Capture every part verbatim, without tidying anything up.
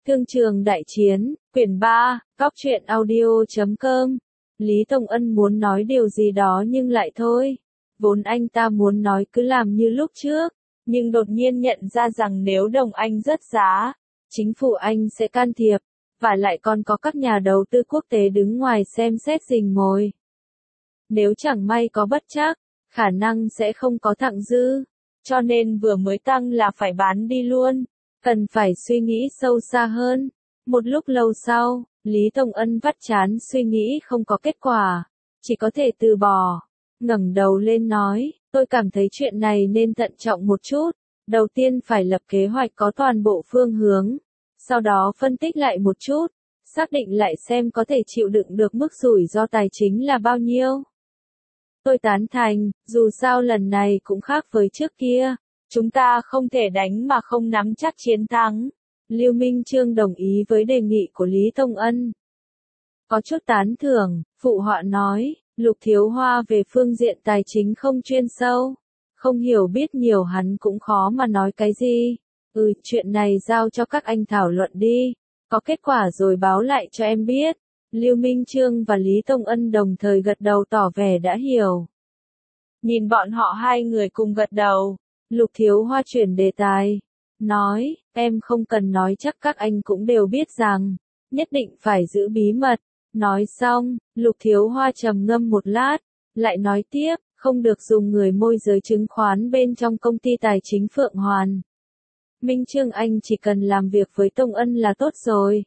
Thương trường đại chiến, quyển ba, góc truyện audio chấm com. Lý Tông Ân muốn nói điều gì đó nhưng lại thôi. Vốn anh ta muốn nói cứ làm như lúc trước, nhưng đột nhiên nhận ra rằng nếu đồng Anh rớt giá, chính phủ Anh sẽ can thiệp, và lại còn có các nhà đầu tư quốc tế đứng ngoài xem xét rình mồi. Nếu chẳng may có bất trắc, khả năng sẽ không có thặng dư, cho nên vừa mới tăng là phải bán đi luôn. Cần phải suy nghĩ sâu xa hơn. Một lúc lâu sau, Lý Tông Ân vắt chán suy nghĩ không có kết quả, chỉ có thể từ bỏ. Ngẩng đầu lên nói, tôi cảm thấy chuyện này nên thận trọng một chút. Đầu tiên phải lập kế hoạch có toàn bộ phương hướng, sau đó phân tích lại một chút, xác định lại xem có thể chịu đựng được mức rủi ro tài chính là bao nhiêu. Tôi tán thành, dù sao lần này cũng khác với trước kia. Chúng ta không thể đánh mà không nắm chắc chiến thắng. Lưu Minh Chương đồng ý với đề nghị của Lý Tông Ân. Có chút tán thưởng, phụ họa nói, Lục Thiếu Hoa về phương diện tài chính không chuyên sâu. Không hiểu biết nhiều hắn cũng khó mà nói cái gì. Ừ, chuyện này giao cho các anh thảo luận đi. Có kết quả rồi báo lại cho em biết. Lưu Minh Chương và Lý Tông Ân đồng thời gật đầu tỏ vẻ đã hiểu. Nhìn bọn họ hai người cùng gật đầu. Lục Thiếu Hoa chuyển đề tài, nói, em không cần nói chắc các anh cũng đều biết rằng, nhất định phải giữ bí mật. Nói xong, Lục Thiếu Hoa trầm ngâm một lát, lại nói tiếp, không được dùng người môi giới chứng khoán bên trong công ty tài chính Phượng Hoàn. Minh Chương anh chỉ cần làm việc với Tông Ân là tốt rồi.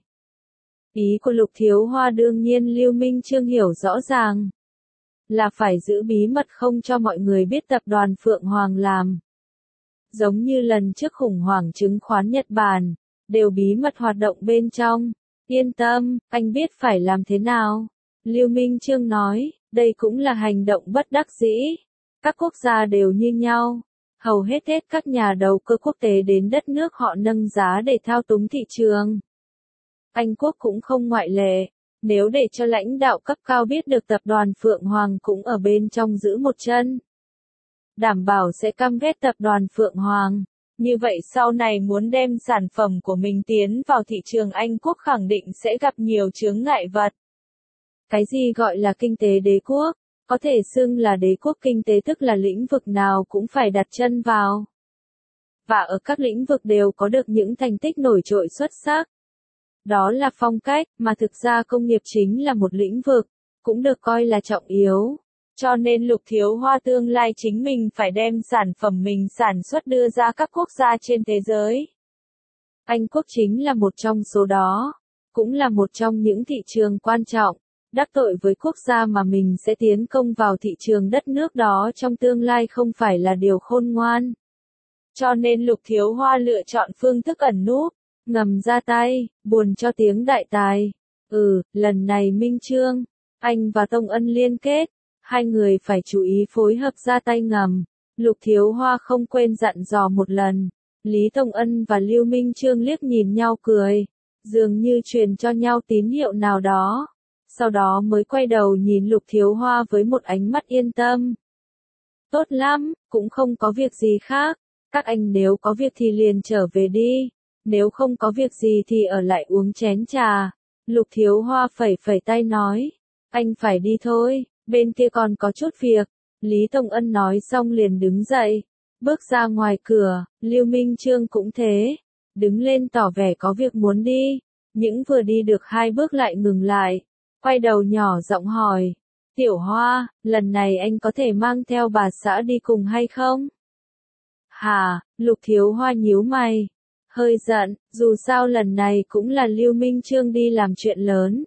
Ý của Lục Thiếu Hoa đương nhiên Lưu Minh Chương hiểu rõ ràng, là phải giữ bí mật không cho mọi người biết tập đoàn Phượng Hoàng làm. Giống như lần trước khủng hoảng chứng khoán Nhật Bản, đều bí mật hoạt động bên trong. Yên tâm, anh biết phải làm thế nào. Lưu Minh Chương nói, đây cũng là hành động bất đắc dĩ. Các quốc gia đều như nhau. Hầu hết hết các nhà đầu cơ quốc tế đến đất nước họ nâng giá để thao túng thị trường. Anh Quốc cũng không ngoại lệ. Nếu để cho lãnh đạo cấp cao biết được tập đoàn Phượng Hoàng cũng ở bên trong giữ một chân, đảm bảo sẽ căm ghét tập đoàn Phượng Hoàng. Như vậy sau này muốn đem sản phẩm của mình tiến vào thị trường Anh Quốc khẳng định sẽ gặp nhiều chướng ngại vật. Cái gì gọi là kinh tế đế quốc? Có thể xưng là đế quốc kinh tế, tức là lĩnh vực nào cũng phải đặt chân vào. Và ở các lĩnh vực đều có được những thành tích nổi trội xuất sắc. Đó là phong cách, mà thực ra công nghiệp chính là một lĩnh vực, cũng được coi là trọng yếu. Cho nên Lục Thiếu Hoa tương lai chính mình phải đem sản phẩm mình sản xuất đưa ra các quốc gia trên thế giới. Anh Quốc chính là một trong số đó, cũng là một trong những thị trường quan trọng. Đắc tội với quốc gia mà mình sẽ tiến công vào thị trường đất nước đó trong tương lai không phải là điều khôn ngoan. Cho nên Lục Thiếu Hoa lựa chọn phương thức ẩn núp, ngầm ra tay, buồn cho tiếng đại tài. Ừ, lần này Minh Chương, anh và Tông Ân liên kết. Hai người phải chú ý phối hợp ra tay ngầm. Lục Thiếu Hoa không quên dặn dò một lần. Lý Tông Ân và Lưu Minh Chương liếc nhìn nhau cười, dường như truyền cho nhau tín hiệu nào đó. Sau đó mới quay đầu nhìn Lục Thiếu Hoa với một ánh mắt yên tâm. Tốt lắm, cũng không có việc gì khác. Các anh nếu có việc thì liền trở về đi. Nếu không có việc gì thì ở lại uống chén trà. Lục Thiếu Hoa phẩy phẩy tay nói. Anh phải đi thôi. Bên kia còn có chút việc. Lý Tông Ân nói xong liền đứng dậy, bước ra ngoài cửa. Lưu Minh Chương cũng thế, đứng lên tỏ vẻ có việc muốn đi. Những vừa đi được hai bước lại ngừng lại, quay đầu nhỏ giọng hỏi, Tiểu Hoa, lần này anh có thể mang theo bà xã đi cùng hay không? Hả? Lục Thiếu Hoa nhíu mày, hơi giận, dù sao lần này cũng là Lưu Minh Chương đi làm chuyện lớn.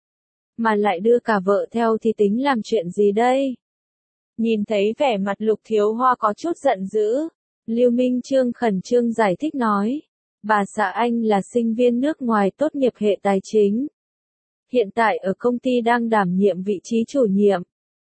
Mà lại đưa cả vợ theo thì tính làm chuyện gì đây? Nhìn thấy vẻ mặt Lục Thiếu Hoa có chút giận dữ, Lưu Minh Chương khẩn trương giải thích nói, bà xã anh là sinh viên nước ngoài tốt nghiệp hệ tài chính. Hiện tại ở công ty đang đảm nhiệm vị trí chủ nhiệm.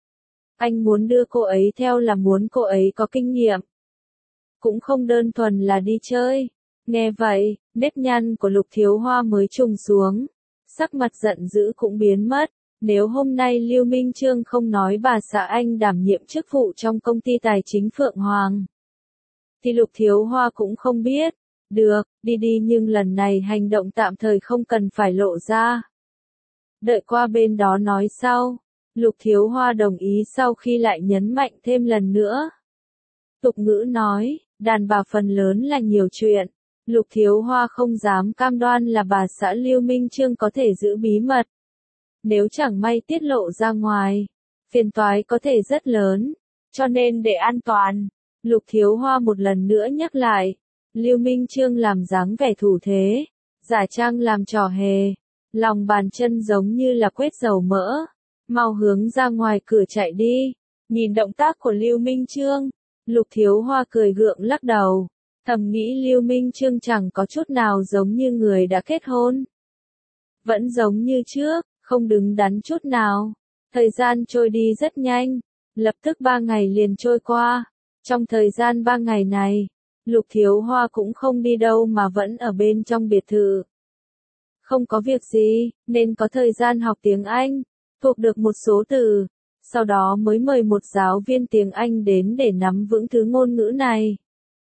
Anh muốn đưa cô ấy theo là muốn cô ấy có kinh nghiệm. Cũng không đơn thuần là đi chơi. Nghe vậy, nếp nhăn của Lục Thiếu Hoa mới trùng xuống. Sắc mặt giận dữ cũng biến mất. Nếu hôm nay Lưu Minh Chương không nói bà xã anh đảm nhiệm chức vụ trong công ty tài chính Phượng Hoàng, thì Lục Thiếu Hoa cũng không biết. Được, đi đi nhưng lần này hành động tạm thời không cần phải lộ ra. Đợi qua bên đó nói sau. Lục Thiếu Hoa đồng ý sau khi lại nhấn mạnh thêm lần nữa. Tục ngữ nói, đàn bà phần lớn là nhiều chuyện. Lục Thiếu Hoa không dám cam đoan là bà xã Lưu Minh Chương có thể giữ bí mật. Nếu chẳng may tiết lộ ra ngoài, phiền toái có thể rất lớn. Cho nên để an toàn, Lục Thiếu Hoa một lần nữa nhắc lại. Lưu Minh Chương làm dáng vẻ thủ thế, giả trang làm trò hề. Lòng bàn chân giống như là quét dầu mỡ. Mau hướng ra ngoài cửa chạy đi. Nhìn động tác của Lưu Minh Chương, Lục Thiếu Hoa cười gượng lắc đầu. Thầm nghĩ Lưu Minh Chương chẳng có chút nào giống như người đã kết hôn. Vẫn giống như trước, không đứng đắn chút nào. Thời gian trôi đi rất nhanh, lập tức ba ngày liền trôi qua. Trong thời gian ba ngày này, Lục Thiếu Hoa cũng không đi đâu mà vẫn ở bên trong biệt thự. Không có việc gì, nên có thời gian học tiếng Anh, thuộc được một số từ. Sau đó mới mời một giáo viên tiếng Anh đến để nắm vững thứ ngôn ngữ này.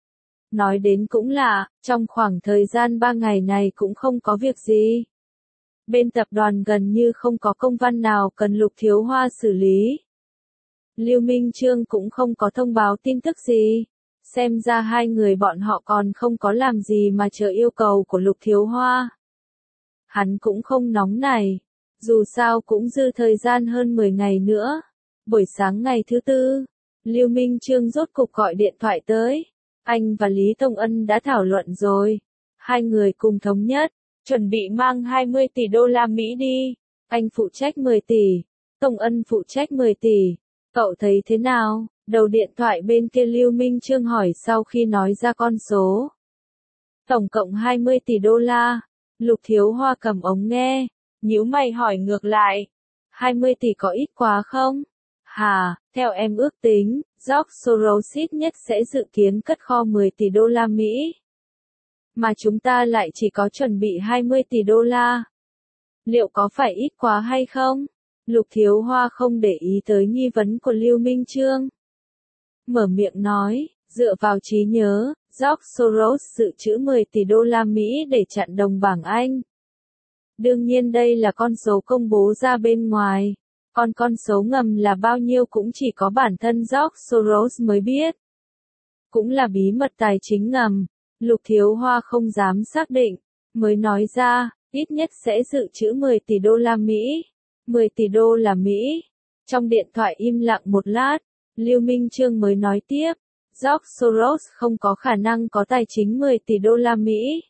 Nói đến cũng lạ, trong khoảng thời gian ba ngày này cũng không có việc gì. Bên tập đoàn gần như không có công văn nào cần Lục Thiếu Hoa xử lý. Lưu Minh Chương cũng không có thông báo tin tức gì. Xem ra hai người bọn họ còn không có làm gì mà chờ yêu cầu của Lục Thiếu Hoa. Hắn cũng không nóng này. Dù sao cũng dư thời gian hơn mười ngày nữa. Buổi sáng ngày thứ tư, Lưu Minh Chương rốt cục gọi điện thoại tới. Anh và Lý Tông Ân đã thảo luận rồi. Hai người cùng thống nhất, chuẩn bị mang hai mươi tỷ đô la Mỹ đi. Anh phụ trách mười tỷ, Tông Ân phụ trách mười tỷ. Cậu thấy thế nào? Đầu điện thoại bên kia Lưu Minh Chương hỏi sau khi nói ra con số. Tổng cộng hai mươi tỷ đô la. Lục Thiếu Hoa cầm ống nghe, nhíu mày hỏi ngược lại. hai mươi tỷ có ít quá không? Hà, theo em ước tính, George Soros ít nhất sẽ dự kiến cất kho mười tỷ đô la Mỹ. Mà chúng ta lại chỉ có chuẩn bị hai mươi tỷ đô la. Liệu có phải ít quá hay không? Lục Thiếu Hoa không để ý tới nghi vấn của Lưu Minh Chương. Mở miệng nói, dựa vào trí nhớ, George Soros dự trữ mười tỷ đô la Mỹ để chặn đồng bảng Anh. Đương nhiên đây là con số công bố ra bên ngoài. Còn con số ngầm là bao nhiêu cũng chỉ có bản thân George Soros mới biết. Cũng là bí mật tài chính ngầm. Lục Thiếu Hoa không dám xác định, mới nói ra, ít nhất sẽ dự trữ mười tỷ đô la Mỹ. mười tỷ đô la Mỹ. Trong điện thoại im lặng một lát, Lưu Minh Chương mới nói tiếp, George Soros không có khả năng có tài chính mười tỷ đô la Mỹ.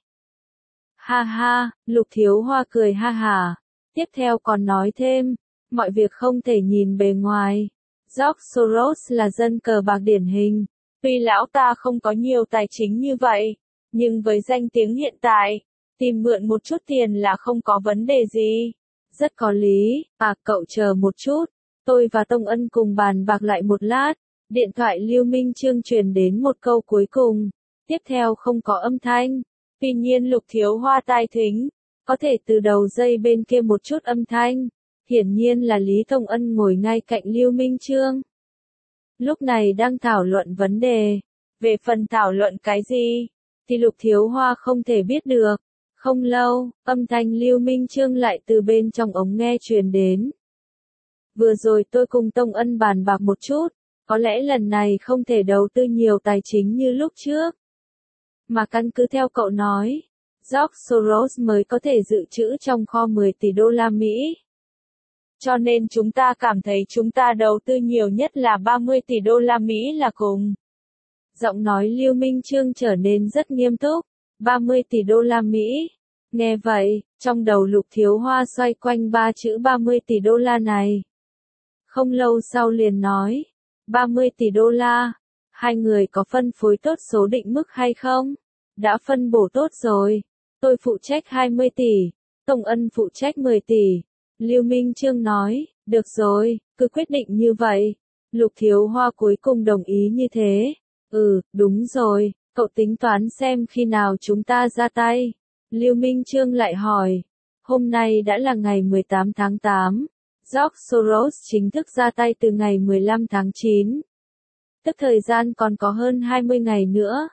Ha ha, Lục Thiếu Hoa cười ha hà. Tiếp theo còn nói thêm, mọi việc không thể nhìn bề ngoài. George Soros là dân cờ bạc điển hình. Tuy lão ta không có nhiều tài chính như vậy, nhưng với danh tiếng hiện tại, tìm mượn một chút tiền là không có vấn đề gì. Rất có lý, à cậu chờ một chút, tôi và Tông Ân cùng bàn bạc lại một lát. Điện thoại Lưu Minh Chương truyền đến một câu cuối cùng, tiếp theo không có âm thanh. Tuy nhiên Lục Thiếu Hoa tai thính, có thể từ đầu dây bên kia một chút âm thanh. Hiển nhiên là Lý Tông Ân ngồi ngay cạnh Lưu Minh Chương. Lúc này đang thảo luận vấn đề. Về phần thảo luận cái gì, thì Lục Thiếu Hoa không thể biết được. Không lâu, âm thanh Lưu Minh Chương lại từ bên trong ống nghe truyền đến. Vừa rồi tôi cùng Tông Ân bàn bạc một chút, có lẽ lần này không thể đầu tư nhiều tài chính như lúc trước. Mà căn cứ theo cậu nói, George Soros mới có thể dự trữ trong kho mười tỷ đô la Mỹ. Cho nên chúng ta cảm thấy chúng ta đầu tư nhiều nhất là ba mươi tỷ đô la Mỹ là cùng. Giọng nói Lưu Minh Chương trở nên rất nghiêm túc. ba mươi tỷ đô la Mỹ. Nghe vậy, trong đầu Lục Thiếu Hoa xoay quanh ba chữ ba mươi tỷ đô la này. Không lâu sau liền nói, ba mươi tỷ đô la. Hai người có phân phối tốt số định mức hay không? Đã phân bổ tốt rồi. Tôi phụ trách hai mươi tỷ, Tông Ân phụ trách mười tỷ. Lưu Minh Chương nói, được rồi, cứ quyết định như vậy. Lục Thiếu Hoa cuối cùng đồng ý như thế. Ừ, đúng rồi, cậu tính toán xem khi nào chúng ta ra tay. Lưu Minh Chương lại hỏi, hôm nay đã là ngày mười tám tháng tám. George Soros chính thức ra tay từ ngày mười lăm tháng chín. Tức thời gian còn có hơn hai mươi ngày nữa.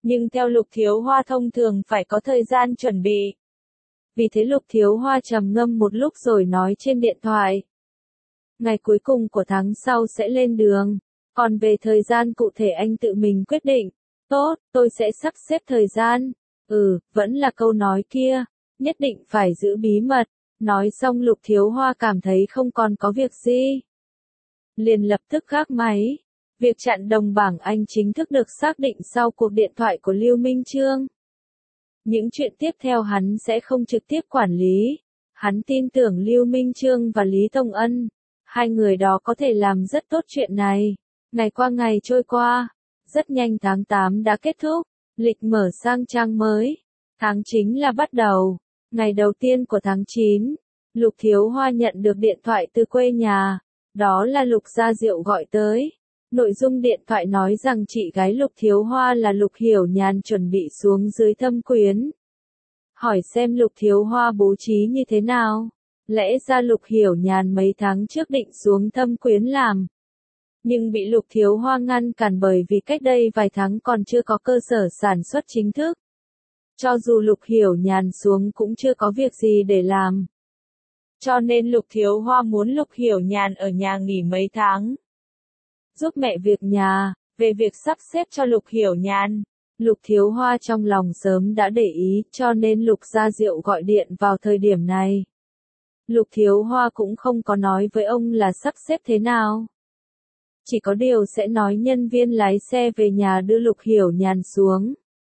Nhưng theo Lục Thiếu Hoa thông thường phải có thời gian chuẩn bị. Vì thế Lục Thiếu Hoa trầm ngâm một lúc rồi nói trên điện thoại. Ngày cuối cùng của tháng sau sẽ lên đường, còn về thời gian cụ thể anh tự mình quyết định. Tốt, tôi sẽ sắp xếp thời gian. Ừ, vẫn là câu nói kia, nhất định phải giữ bí mật. Nói xong Lục Thiếu Hoa cảm thấy không còn có việc gì. Liền lập tức gác máy. Việc chặn đồng bảng Anh chính thức được xác định sau cuộc điện thoại của Lưu Minh Chương. Những chuyện tiếp theo hắn sẽ không trực tiếp quản lý. Hắn tin tưởng Lưu Minh Chương và Lý Tông Ân. Hai người đó có thể làm rất tốt chuyện này. Ngày qua ngày trôi qua. Rất nhanh tháng tám đã kết thúc. Lịch mở sang trang mới. Tháng chính là bắt đầu. Ngày đầu tiên của tháng chín. Lục Thiếu Hoa nhận được điện thoại từ quê nhà. Đó là Lục Gia Diệu gọi tới. Nội dung điện thoại nói rằng chị gái Lục Thiếu Hoa là Lục Hiểu Nhàn chuẩn bị xuống dưới Thâm Quyến. Hỏi xem Lục Thiếu Hoa bố trí như thế nào. Lẽ ra Lục Hiểu Nhàn mấy tháng trước định xuống Thâm Quyến làm. Nhưng bị Lục Thiếu Hoa ngăn cản bởi vì cách đây vài tháng còn chưa có cơ sở sản xuất chính thức. Cho dù Lục Hiểu Nhàn xuống cũng chưa có việc gì để làm. Cho nên Lục Thiếu Hoa muốn Lục Hiểu Nhàn ở nhà nghỉ mấy tháng. Giúp mẹ việc nhà, về việc sắp xếp cho Lục Hiểu Nhàn. Lục Thiếu Hoa trong lòng sớm đã để ý cho nên Lục Gia Diệu gọi điện vào thời điểm này. Lục Thiếu Hoa cũng không có nói với ông là sắp xếp thế nào. Chỉ có điều sẽ nói nhân viên lái xe về nhà đưa Lục Hiểu Nhàn xuống.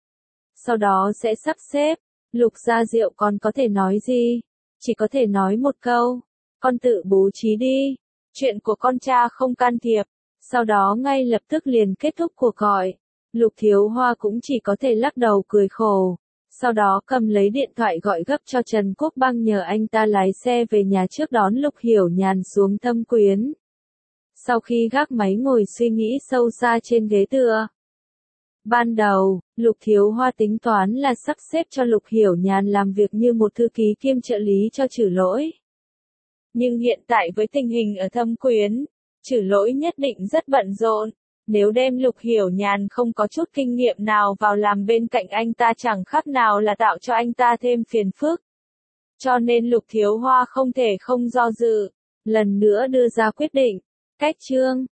Sau đó sẽ sắp xếp. Lục Gia Diệu còn có thể nói gì? Chỉ có thể nói một câu. Con tự bố trí đi. Chuyện của con cha không can thiệp. Sau đó ngay lập tức liền kết thúc cuộc gọi. Lục Thiếu Hoa cũng chỉ có thể lắc đầu cười khổ. Sau đó cầm lấy điện thoại gọi gấp cho Trần Quốc Băng nhờ anh ta lái xe về nhà trước đón Lục Hiểu Nhàn xuống Thâm Quyến. Sau khi gác máy ngồi suy nghĩ sâu xa trên ghế tựa. Ban đầu, Lục Thiếu Hoa tính toán là sắp xếp cho Lục Hiểu Nhàn làm việc như một thư ký kiêm trợ lý cho Trử Lỗi. Nhưng hiện tại với tình hình ở Thâm Quyến, Trử Lỗi nhất định rất bận rộn. Nếu đem Lục Hiểu Nhàn không có chút kinh nghiệm nào vào làm bên cạnh anh ta chẳng khác nào là tạo cho anh ta thêm phiền phức. Cho nên Lục Thiếu Hoa không thể không do dự, lần nữa đưa ra quyết định. Cách chương